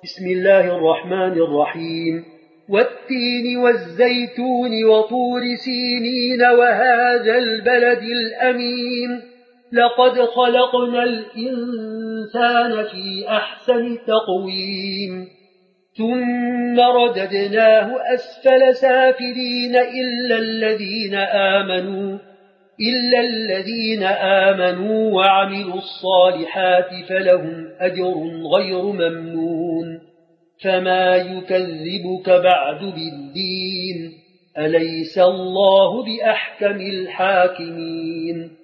بسم الله الرحمن الرحيم والتين والزيتون وطور سينين وهذا البلد الأمين لقد خلقنا الإنسان في أحسن تقويم ثم رددناه أسفل سافلين إلا الذين آمنوا وعملوا الصالحات فلهم أجر غير ممنون فما يكذبك بعد بالدين أليس الله بأحكم الحاكمين